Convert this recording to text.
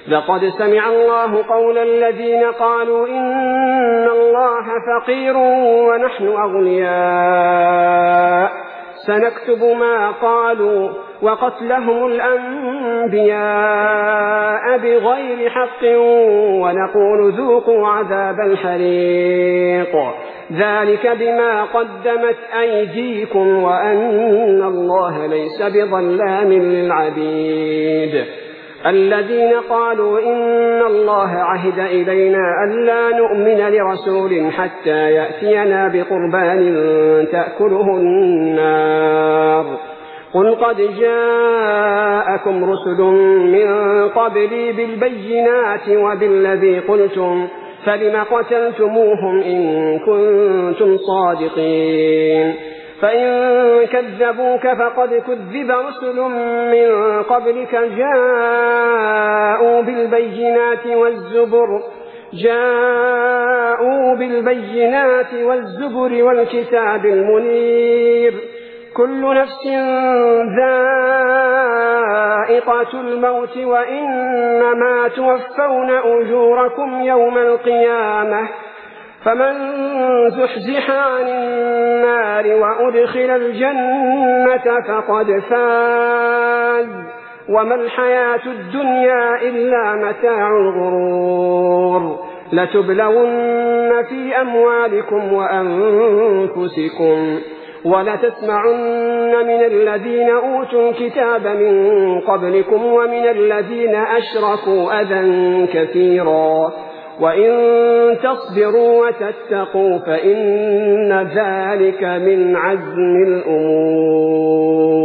لقد سمع الله قول الذين قالوا إن الله فقير ونحن أغنياء سنكتب ما قالوا وقتلهم الأنبياء بغير حق ونقول ذوقوا عذاب الحريق ذلك بما قدمت أيديكم وأن الله ليس بظلام للعبيد الذين قالوا إن الله عهد إلينا ألا نؤمن لرسول حتى يأتينا بقربان تأكله النار قل قد جاءكم رسل من قبلي بالبينات وبالذي قلتم فلم قتلتموهم إن كنتم صادقين فإن كذبوك فقد كذب رسل من قبلك جاءوا بالبينات والزبر والكتاب المنير كل نفس ذائقة الموت وإنما توفون أجوركم يوم القيامة فمن زحزح عن النار وأدخل الجنة فقد فاز وما الحياة الدنيا إلا متاع الغرور لتبلون في أموالكم وأنفسكم ولتسمعن من الذين أوتوا الكتاب من قبلكم ومن الذين أشركوا أذى كثيرا وإن تصبروا وتتقوا فإن ذلك من عزم الأمور